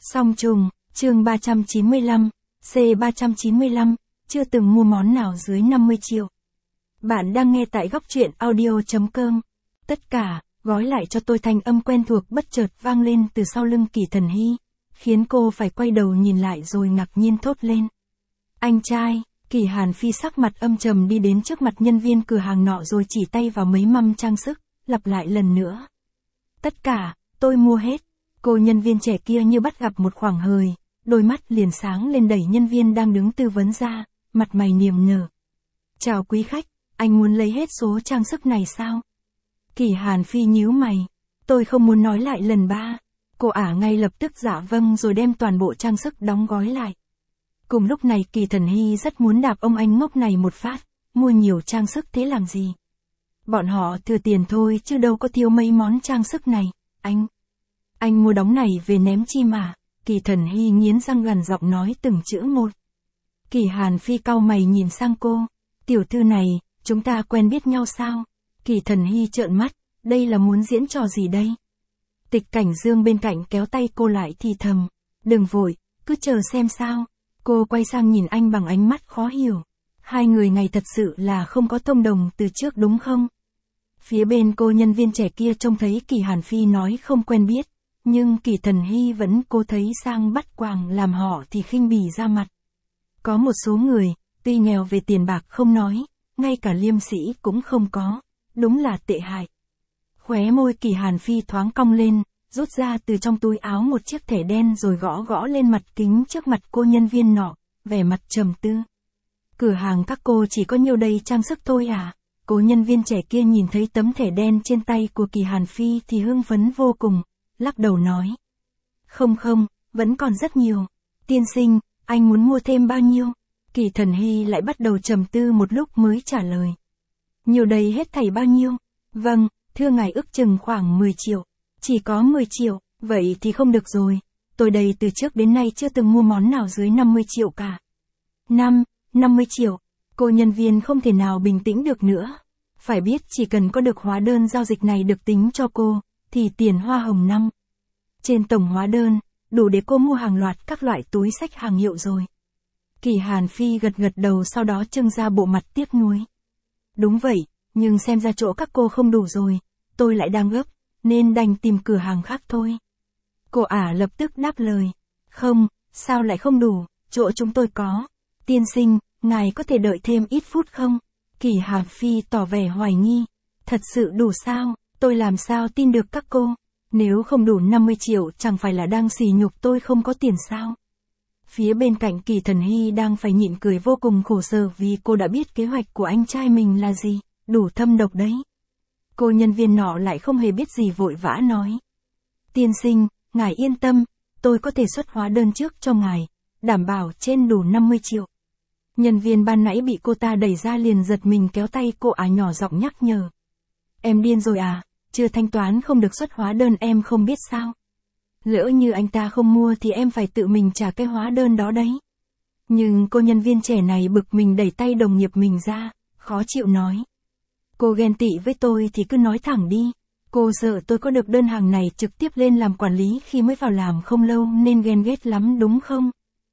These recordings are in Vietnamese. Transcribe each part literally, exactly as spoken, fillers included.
Song trùng, chương ba trăm chín mươi lăm, C ba trăm chín mươi lăm, chưa từng mua món nào dưới năm mươi triệu. Bạn đang nghe tại góc truyện audio chấm com. Tất cả, gói lại cho tôi, thanh âm quen thuộc bất chợt vang lên từ sau lưng Kỳ Thần Hy, khiến cô phải quay đầu nhìn lại rồi ngạc nhiên thốt lên. Anh trai. Kỳ Hàn Phi sắc mặt âm trầm đi đến trước mặt nhân viên cửa hàng nọ rồi chỉ tay vào mấy mâm trang sức, lặp lại lần nữa. Tất cả, tôi mua hết. Cô nhân viên trẻ kia như bắt gặp một khoảng hời, đôi mắt liền sáng lên đẩy nhân viên đang đứng tư vấn ra, mặt mày niềm nở. Chào quý khách, anh muốn lấy hết số trang sức này sao? Kỳ Hàn Phi nhíu mày. Tôi không muốn nói lại lần ba. Cô ả ngay lập tức dạ vâng rồi đem toàn bộ trang sức đóng gói lại. Cùng lúc này Kỳ Thần Hy rất muốn đạp ông anh ngốc này một phát, mua nhiều trang sức thế làm gì? Bọn họ thừa tiền thôi chứ đâu có thiếu mấy món trang sức này, anh. Anh mua đống này về ném chi mà, Kỳ Thần Hy nghiến răng gằn giọng nói từng chữ một. Kỳ Hàn Phi cau mày nhìn sang cô, tiểu thư này, chúng ta quen biết nhau sao? Kỳ Thần Hy trợn mắt, đây là muốn diễn trò gì đây? Tịch Cảnh Dương bên cạnh kéo tay cô lại thì thầm, đừng vội, cứ chờ xem sao. Cô quay sang nhìn anh bằng ánh mắt khó hiểu. Hai người này thật sự là không có thông đồng từ trước đúng không? Phía bên cô nhân viên trẻ kia trông thấy Kỳ Hàn Phi nói không quen biết, nhưng Kỳ Thần Hy vẫn cố thấy sang bắt quàng làm họ thì khinh bỉ ra mặt. Có một số người, tuy nghèo về tiền bạc không nói, ngay cả liêm sĩ cũng không có, đúng là tệ hại. Khóe môi Kỳ Hàn Phi thoáng cong lên, rút ra từ trong túi áo một chiếc thẻ đen rồi gõ gõ lên mặt kính trước mặt cô nhân viên nọ, vẻ mặt trầm tư. Cửa hàng các cô chỉ có nhiêu đây trang sức thôi à? Cô nhân viên trẻ kia nhìn thấy tấm thẻ đen trên tay của Kỳ Hàn Phi thì hưng phấn vô cùng, lắc đầu nói. Không không, vẫn còn rất nhiều. Tiên sinh, anh muốn mua thêm bao nhiêu? Kỳ Thần Hy lại bắt đầu trầm tư một lúc mới trả lời. Nhiều đây hết thảy bao nhiêu? Vâng, thưa ngài ước chừng khoảng mười triệu. Chỉ có mười triệu, vậy thì không được rồi. Tôi đây từ trước đến nay chưa từng mua món nào dưới năm mươi triệu cả. Năm, năm mươi triệu. Cô nhân viên không thể nào bình tĩnh được nữa. Phải biết chỉ cần có được hóa đơn giao dịch này được tính cho cô, thì tiền hoa hồng năm. Trên tổng hóa đơn, đủ để cô mua hàng loạt các loại túi xách hàng hiệu rồi. Kỳ Hàn Phi gật gật đầu sau đó trưng ra bộ mặt tiếc nuối. Đúng vậy, nhưng xem ra chỗ các cô không đủ rồi, tôi lại đang gấp, nên đành tìm cửa hàng khác thôi. Cô ả lập tức đáp lời. Không, sao lại không đủ, chỗ chúng tôi có. Tiên sinh, ngài có thể đợi thêm ít phút không? Kỳ Hàn Phi tỏ vẻ hoài nghi. Thật sự đủ sao, tôi làm sao tin được các cô? Nếu không đủ năm mươi triệu chẳng phải là đang sỉ nhục tôi không có tiền sao? Phía bên cạnh Kỳ Thần Hy đang phải nhịn cười vô cùng khổ sở vì cô đã biết kế hoạch của anh trai mình là gì, đủ thâm độc đấy. Cô nhân viên nọ lại không hề biết gì vội vã nói. Tiên sinh, ngài yên tâm, tôi có thể xuất hóa đơn trước cho ngài, đảm bảo trên đủ năm mươi triệu. Nhân viên ban nãy bị cô ta đẩy ra liền giật mình kéo tay cô ả nhỏ giọng nhắc nhở. Em điên rồi à, chưa thanh toán không được xuất hóa đơn em không biết sao. Lỡ như anh ta không mua thì em phải tự mình trả cái hóa đơn đó đấy. Nhưng cô nhân viên trẻ này bực mình đẩy tay đồng nghiệp mình ra, khó chịu nói. Cô ghen tị với tôi thì cứ nói thẳng đi. Cô sợ tôi có được đơn hàng này trực tiếp lên làm quản lý khi mới vào làm không lâu nên ghen ghét lắm đúng không?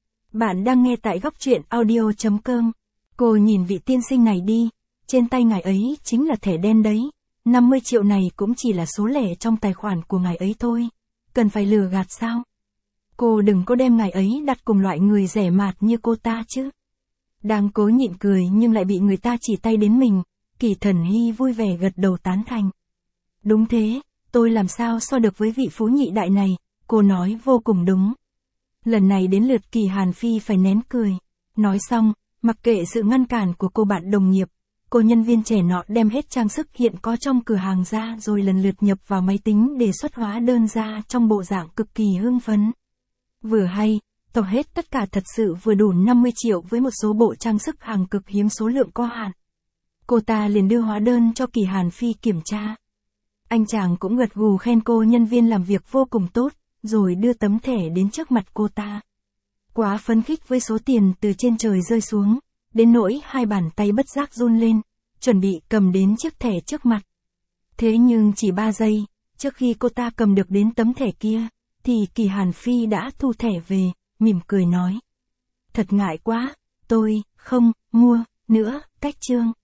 Bạn đang nghe tại góc truyện audio chấm com. Cô nhìn vị tiên sinh này đi, trên tay ngài ấy chính là thẻ đen đấy. năm mươi triệu này cũng chỉ là số lẻ trong tài khoản của ngài ấy thôi. Cần phải lừa gạt sao? Cô đừng có đem ngài ấy đặt cùng loại người rẻ mạt như cô ta chứ. Đang cố nhịn cười nhưng lại bị người ta chỉ tay đến mình. Kỳ Thần Hy vui vẻ gật đầu tán thành. Đúng thế, tôi làm sao so được với vị phú nhị đại này, cô nói vô cùng đúng. Lần này đến lượt Kỳ Hàn Phi phải nén cười. Nói xong, mặc kệ sự ngăn cản của cô bạn đồng nghiệp, cô nhân viên trẻ nọ đem hết trang sức hiện có trong cửa hàng ra rồi lần lượt nhập vào máy tính để xuất hóa đơn ra trong bộ dạng cực kỳ hưng phấn. Vừa hay, tổng hết tất cả thật sự vừa đủ năm mươi triệu với một số bộ trang sức hàng cực hiếm số lượng có hạn. Cô ta liền đưa hóa đơn cho Kỳ Hàn Phi kiểm tra. Anh chàng cũng gật gù khen cô nhân viên làm việc vô cùng tốt, rồi đưa tấm thẻ đến trước mặt cô ta. Quá phấn khích với số tiền từ trên trời rơi xuống, đến nỗi hai bàn tay bất giác run lên, chuẩn bị cầm đến chiếc thẻ trước mặt. Thế nhưng chỉ ba giây, trước khi cô ta cầm được đến tấm thẻ kia, thì Kỳ Hàn Phi đã thu thẻ về, mỉm cười nói. Thật ngại quá, tôi, không, mua, nữa, cách chương.